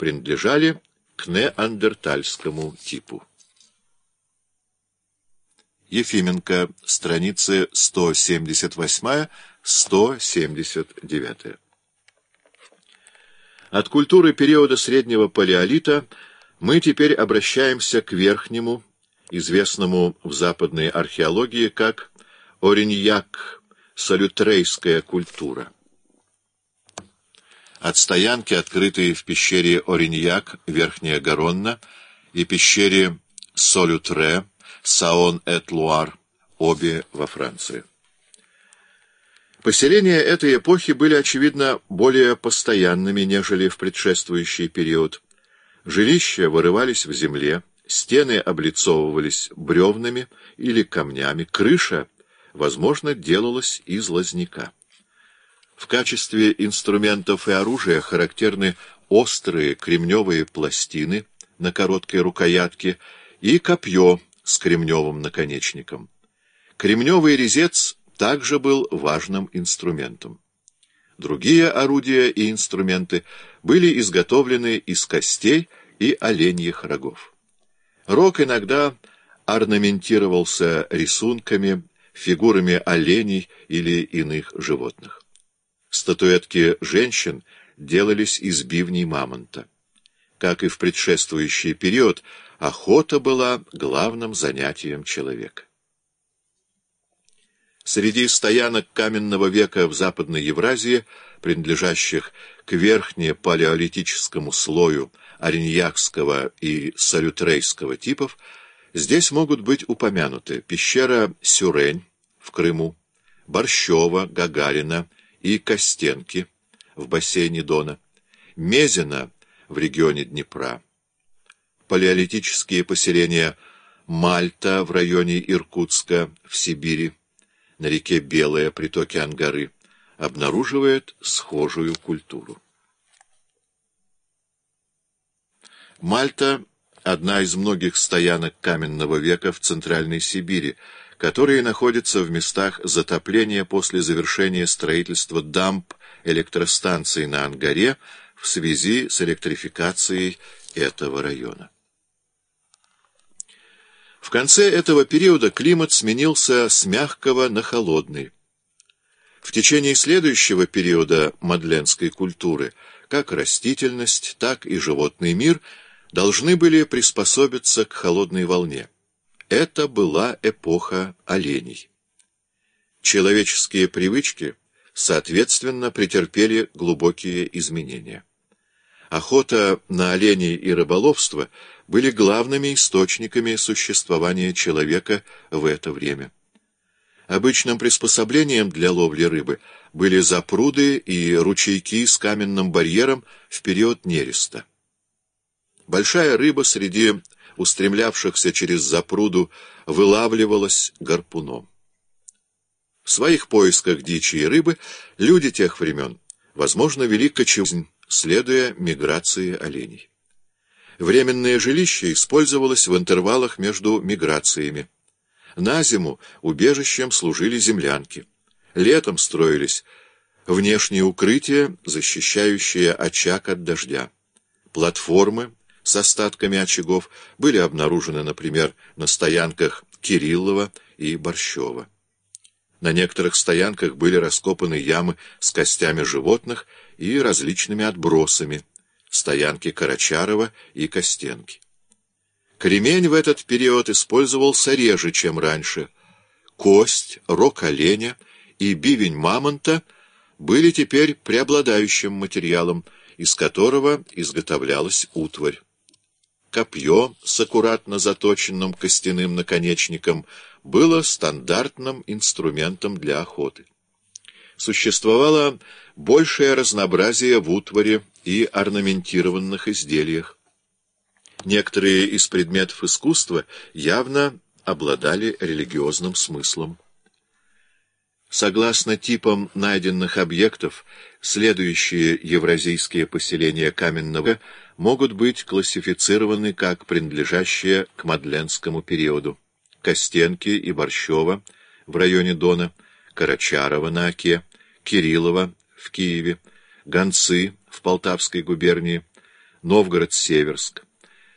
принадлежали к неандертальскому типу. Ефименко, страницы 178-179. От культуры периода среднего палеолита мы теперь обращаемся к верхнему, известному в западной археологии как Ориньяк-салютрейская культура. От стоянки, открытой в пещере Ориньяк, Верхняя Гаронна, и пещере Солютре, Саон-эт-Луар, обе во Франции. Поселения этой эпохи были, очевидно, более постоянными, нежели в предшествующий период. Жилища вырывались в земле, стены облицовывались бревнами или камнями, крыша, возможно, делалась из лозняка. В качестве инструментов и оружия характерны острые кремневые пластины на короткой рукоятке и копье с кремневым наконечником. Кремневый резец также был важным инструментом. Другие орудия и инструменты были изготовлены из костей и оленьих рогов. Рог иногда орнаментировался рисунками, фигурами оленей или иных животных. Статуэтки женщин делались из бивней мамонта. Как и в предшествующий период, охота была главным занятием человека. Среди стоянок каменного века в Западной Евразии, принадлежащих к верхне-палеолитическому слою ориньякского и салютрейского типов, здесь могут быть упомянуты пещера Сюрень в Крыму, Борщева, Гагарина и Костенки в бассейне Дона, Мезино в регионе Днепра, палеолитические поселения Мальта в районе Иркутска в Сибири, на реке Белая, притоке Ангары, обнаруживает схожую культуру. Мальта — одна из многих стоянок каменного века в Центральной Сибири, которые находятся в местах затопления после завершения строительства дамб электростанций на Ангаре в связи с электрификацией этого района. В конце этого периода климат сменился с мягкого на холодный. В течение следующего периода мадленской культуры как растительность, так и животный мир должны были приспособиться к холодной волне. Это была эпоха оленей. Человеческие привычки, соответственно, претерпели глубокие изменения. Охота на оленей и рыболовство были главными источниками существования человека в это время. Обычным приспособлением для ловли рыбы были запруды и ручейки с каменным барьером в период нереста. Большая рыба среди устремлявшихся через запруду вылавливалась гарпуном. В своих поисках дичи и рыбы люди тех времен, возможно, вели кочевую жизнь, следуя миграции оленей. Временное жилище использовалось в интервалах между миграциями. На зиму убежищем служили землянки. Летом строились внешние укрытия, защищающие очаг от дождя. Платформы с остатками очагов были обнаружены, например, на стоянках Кириллова и Борщева. На некоторых стоянках были раскопаны ямы с костями животных и различными отбросами, стоянки Карачарова и Костенки. Кремень в этот период использовался реже, чем раньше. Кость, рог оленя и бивень мамонта были теперь преобладающим материалом, из которого изготовлялась утварь. Копье с аккуратно заточенным костяным наконечником было стандартным инструментом для охоты. Существовало большее разнообразие в утвари и орнаментированных изделиях. Некоторые из предметов искусства явно обладали религиозным смыслом. Согласно типам найденных объектов, следующие евразийские поселения каменного века могут быть классифицированы как принадлежащие к мадленскому периоду: Костенки и Борщева в районе Дона, Карачарова на Оке, Кириллова в Киеве, Гонцы в Полтавской губернии, Новгород-Северск.